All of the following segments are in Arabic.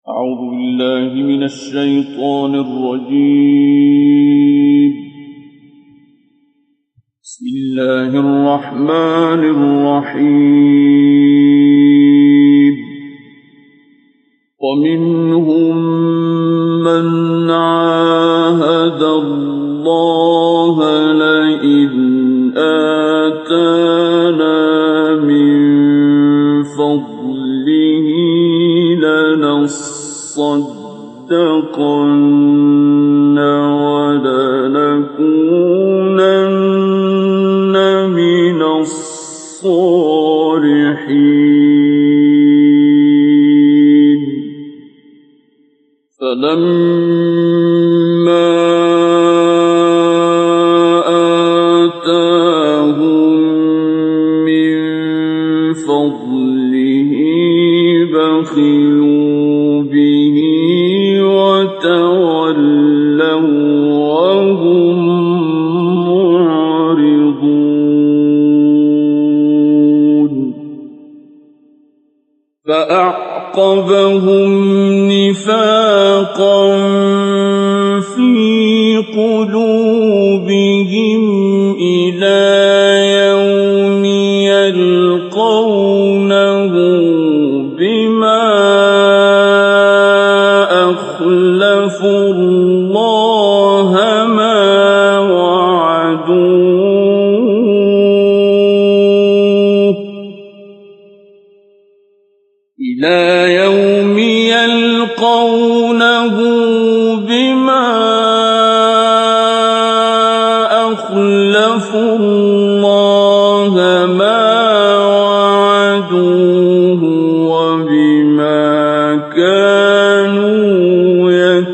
أعوذ بالله من الشيطان الرجيم. بسم الله الرحمن الرحيم. ومنهم من عاهد الله لئن آتانا من فضله لنصدقن ولنكونن من الصالحين. فلما آتاهم من فضله بخلوا به وتولوا وهم معرضون. فأعقبهم نفاقا في قلوبهم إلى يوم يلقونه بما أخلفوا الله ما وعدوه إلى يوم يلقونه بما أخلفوا الله ما وعدوه وبما كانوا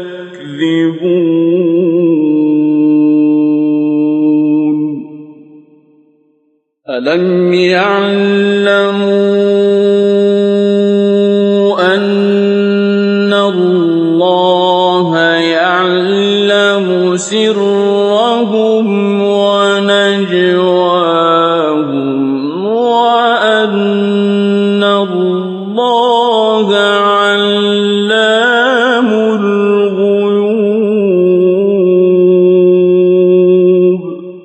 يكذبون. ألم يعلموا أن الله يعلم سرهم ونجواهم وأن الله علام الغيوب.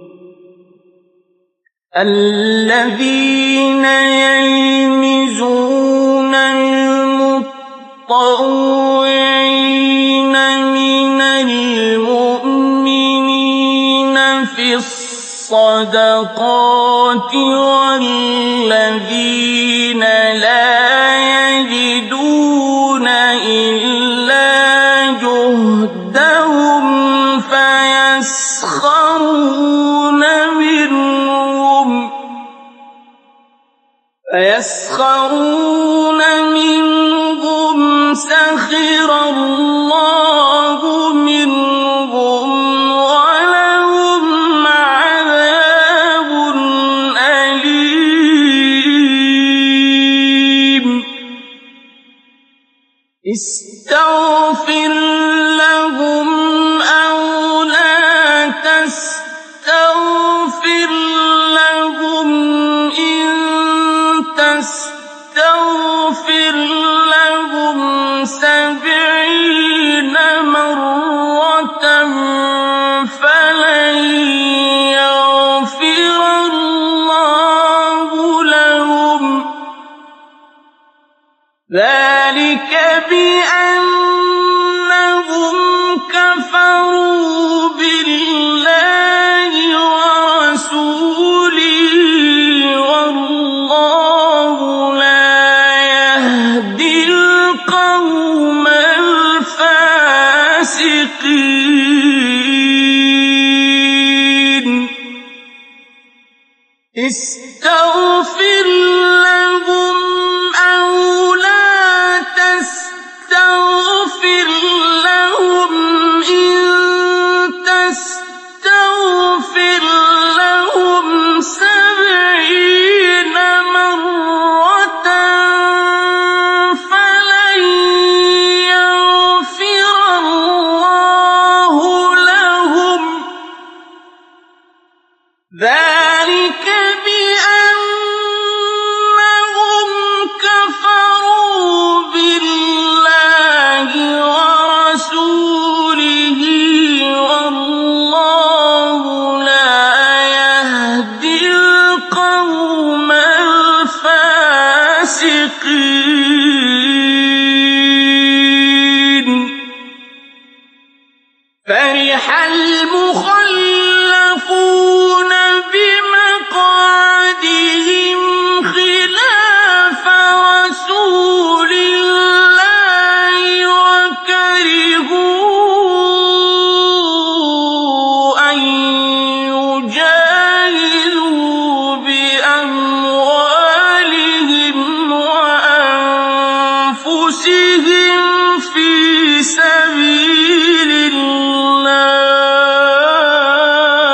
الذين يلمزون المطوعين من المؤمنين في الصدقات والذين لا يجدون إلا جهدهم فيسخرون منهم سخر الله منهم ولهم عذاب أليم. استغفر لهم أو لا تستغفر لهم إن تستغفر لهم 70 مرة فلن يغفر الله لهم. ذلك بأنهم كفروا بالله ورسوله والله لا يهدي القوم الفاسقين. استغفر لهم أو لا تستغفر لهم إن تستغفر لهم 70 مرة فلن يغفر الله لهم. ذلك بأنهم الْمُخَلَّفُونَ بِمَقْعَدِهِمْ خِلَافَ رَسُولِ اللَّهِ وَكَرِهُوا أَن يُجَاهِدُوا بِأَمْوَالِهِمْ وَأَنفُسِهِمْ فِي سَبِيلِ اللَّهِ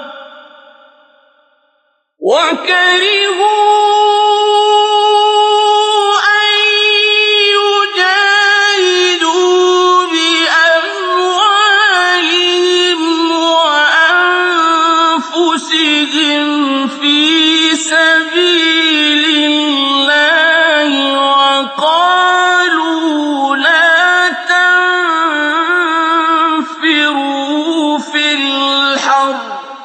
وقالوا لا تنفروا في الْحَرِّ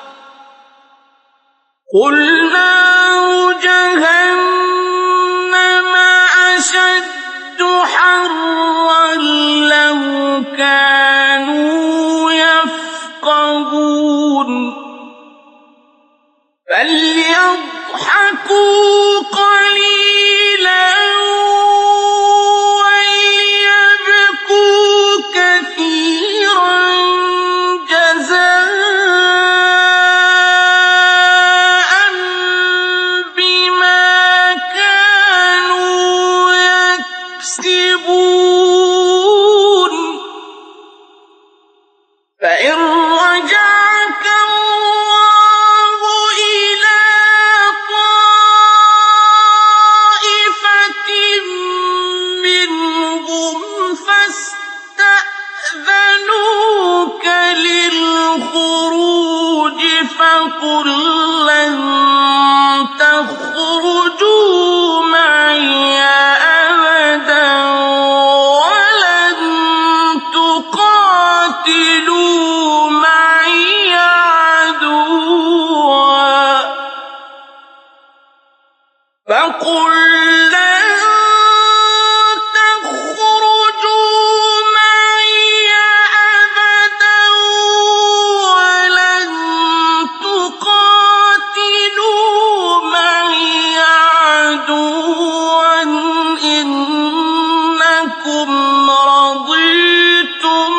قُلْ نَارُ جَهَنَّمَ أَشَدُّ حَرًّا لَّوْ كَانُوا يَفْقَهُونَ فَلْيَضْحَكُوا قَلِيلًا وَلْيَبْكُوا كَثِيرًا جَزَاءً بِمَا كَانُوا يَكْسِبُونَ فَإِن رَّجَعَكَ اللَّهُ إِلَىٰ طَائِفَةٍ مِّنْهُمْ فَاسْتَأْذَنُوكَ لِلْخُرُوجِ فَقُل لَّن تَخْرُجُوا مَعِيَ أَبَدًا وَلَن تُقَاتِلُوا مَعِيَ عَدُوًّا فَقُل لَّن تَخْرُجُوا مَعِيَ أَبَدًا وَلَن تُقَاتِلُوا مَعِيَ عَدُوًّا إِنَّكُمْ رَضِيتُم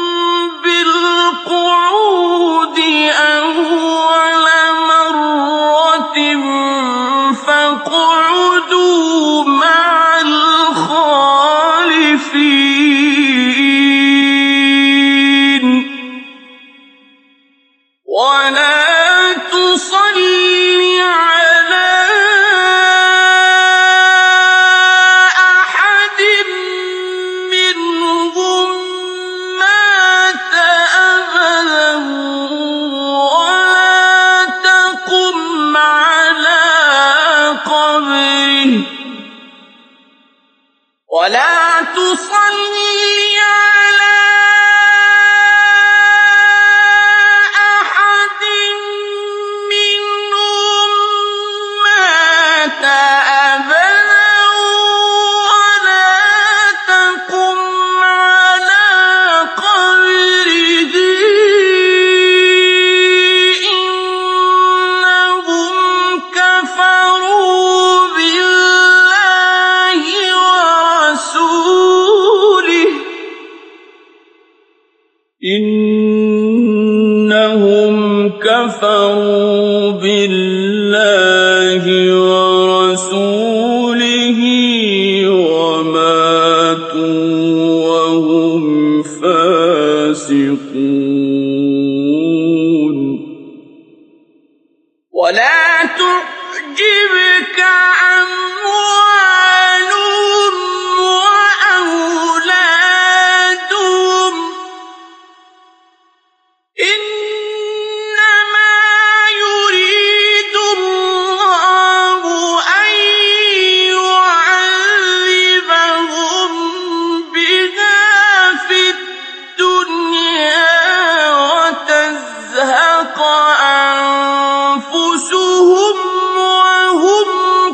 بِالْقُعُودِ أَوَّلَ مَرَّةٍ فَاقْعُدُوا مَعَ الْخَالِفِينَ وَلَا تُصَلِّ عَلَىٰ أَحَدٍ مِّنْهُم مَّاتَ أَبَدًا وَلَا تَقُمْ عَلَىٰ قَبْرِهِ إِنَّهُمْ كَفَرُوا بِاللَّهِ وَرَسُولِهِ وَمَاتُوا وَهُمْ فَاسِقُونَ وَلَا تُعْجِبْكَ أَمْوَالُهُمْ وَأَوْلَادُهُمْ ۚ إِنَّمَا يُرِيدُ اللَّهُ أَن يُعَذِّبَهُم بِهَا فِي الدُّنْيَا وَتَزْهَقَ أَنفُسُهُمْ وَهُمْ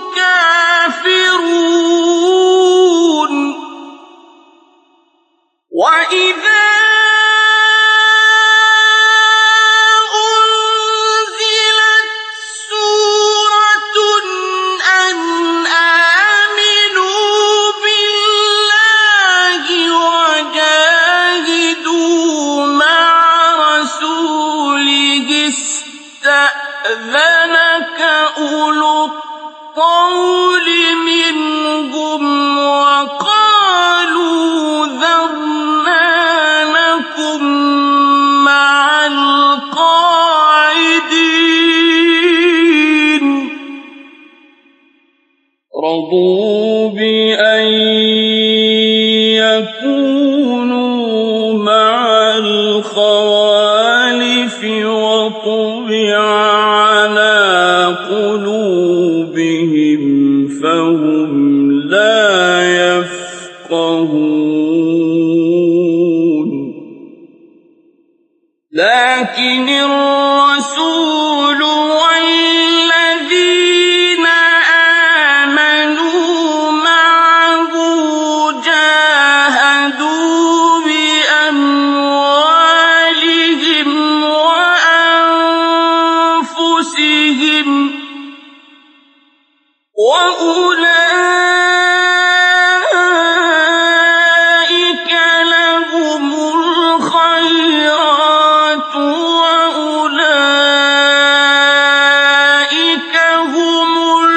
كَافِرُونَ وَإِذَا رضوا بأن يكونوا مع الخوالف وطبع على قلوبهم فهم لا يفقهون لكن الرسول والذين آمنوا معه جاهدوا بأموالهم وأنفسهم وأولئك لهم الخيرات وأولئك هم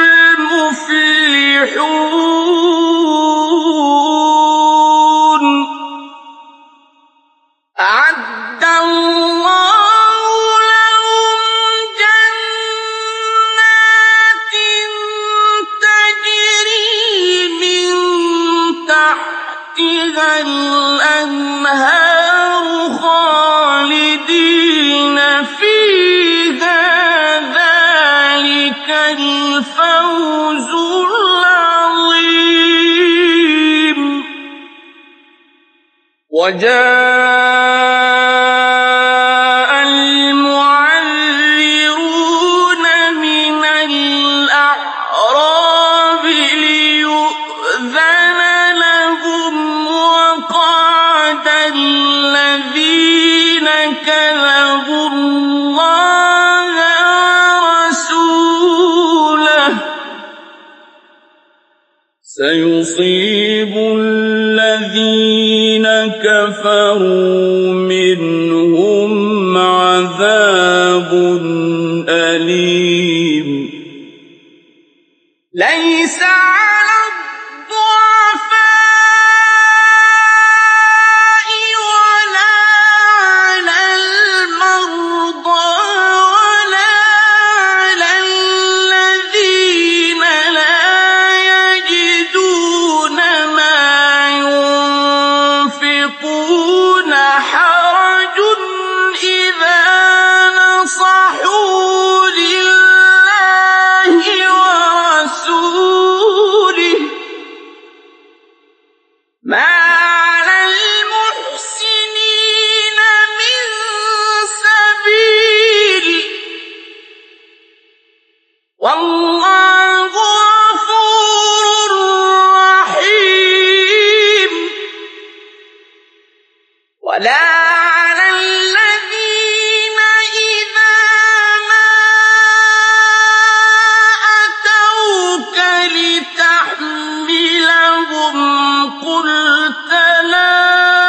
المفلحون أعد الله لهم جنات تجري من تحتها الأنهار خالدين فيها ذلك الفوز العظيم وجاء المعذرون من الأعراب ليؤذن لهم وقعد الذين كذبوا الله ورسوله سيصيب الذين كفروا منهم عذاب أليم ليس على الضعفاء ولا على المرضى ولا على الذين لا يجدون ما ينفقون حرج إذا نصحوا لله ورسوله ما على المحسنين من سبيل والله غفور رحيم ولا على الذين إذا ما أتوك لتحملهم قلت لا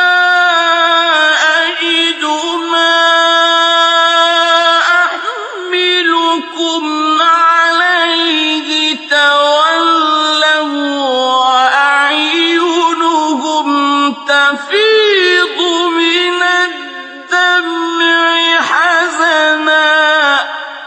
أجد ما أحملكم عليه تولوا وأعينهم تفيض من الدمع حزنا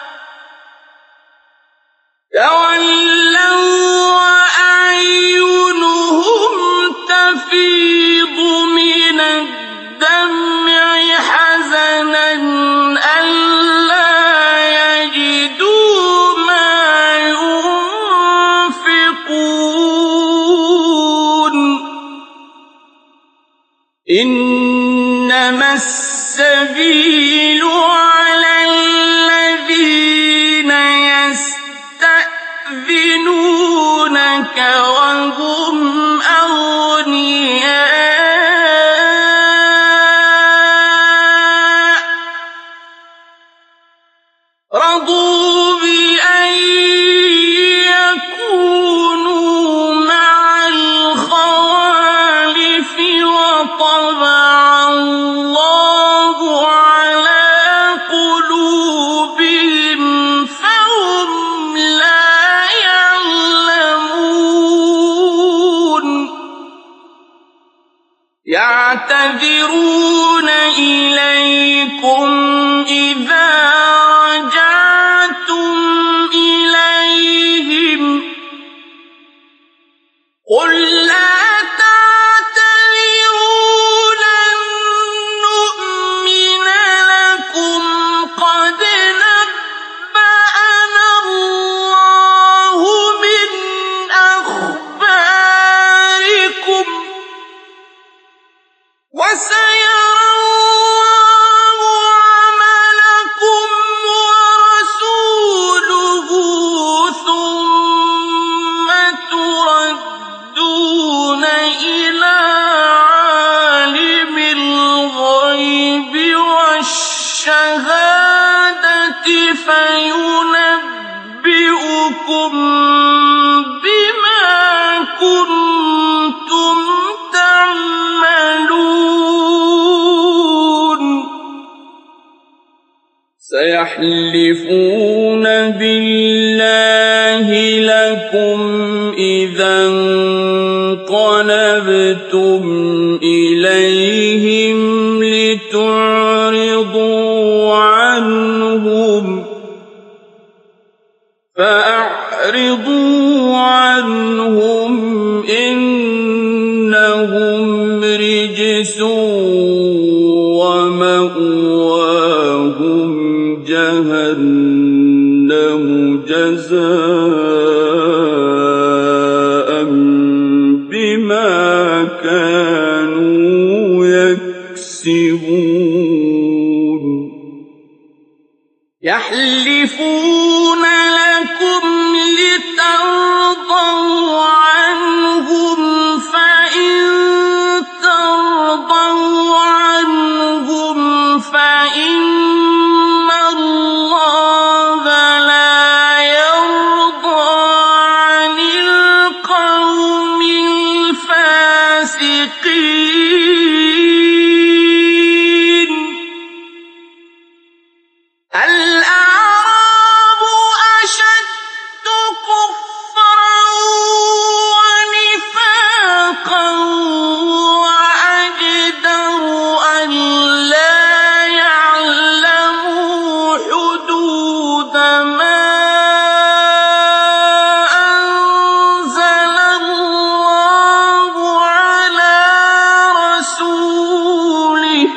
وأعينهم تفيض من الدمع حزنا ألا يجدوا ما ينفقون إنما السبيل على الذين يستأذنونك وهم أغنياء رضوا بأن يكونوا مع الخوالف وطبع الله على قلوبهم فهم لا يعلمون يعتذرون إليكم إذا رجعتم إليهم بِكُمْ بِمَا كُنتُمْ تَعْمَلُونَ سَيَحْلِفُونَ بِاللَّهِ لَكُمْ إِذَا انقَلَبْتُمْ إِلَيْهِمْ لِتُعْرِضُوا عَنْهُمْ فَأَعْرِضُوا عَنْهُمْ إِنَّهُمْ رِجْسٌ وَمَأْوَاهُمْ جَهَنَّمُ جَزَاءً بِمَا كَانُوا يَكْسِبُونَ يَحْلِفُونَ لَكُمْ لِتَرْضَوْا عَنْهُمْ فَإِن تَرْضَوْا عَنْهُمْ فَإِنَّ اللَّهَ لَا يَرْضَىٰ عَنِ الْقَوْمِ الْفَاسِقِينَ الْأَعْرَابُ أَشَدُّ كُفْرًا وَنِفَاقًا وَأَجْدَرُ أَلَّا يَعْلَمُوا حُدُودَ مَا أَنزَلَ اللَّهُ عَلَىٰ رَسُولِهِ ۗ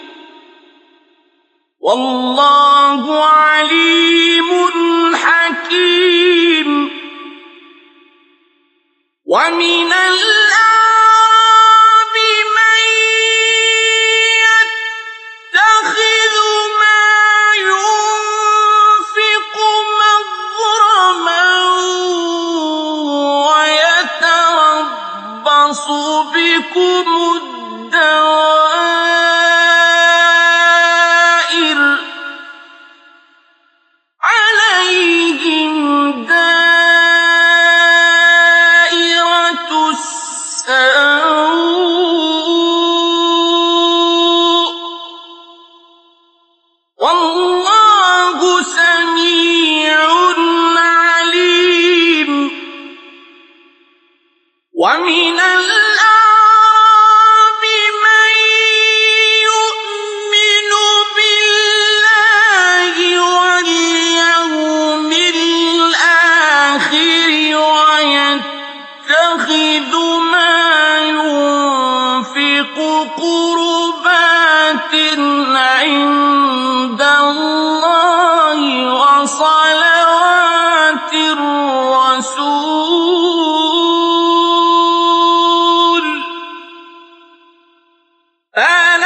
وَاللَّهُ عَلِيمٌ حَكِيمٌ وَمِنَ الْأَعْرَابِ مَن يَتَّخِذُ مَا يُنفِقُ مَغْرَمًا وَيَتَرَبَّصُ بِكُمُ الدَّوَائِرَ ۚ عَلَيْهِمْ دَائِرَةُ السَّوْءِ ۗ وَاللَّهُ سَمِيعٌ عَلِيمٌ وَمِنَ الْأَعْرَابِ مَن يُؤْمِنُ بِاللَّهِ وَالْيَوْمِ الْآخِرِ وَيَتَّخِذُ مَا يُنفِقُ قُرُبَاتٍ عِندَ اللَّهِ وَصَلَوَاتِ الرَّسُولِ ۚ أَلَا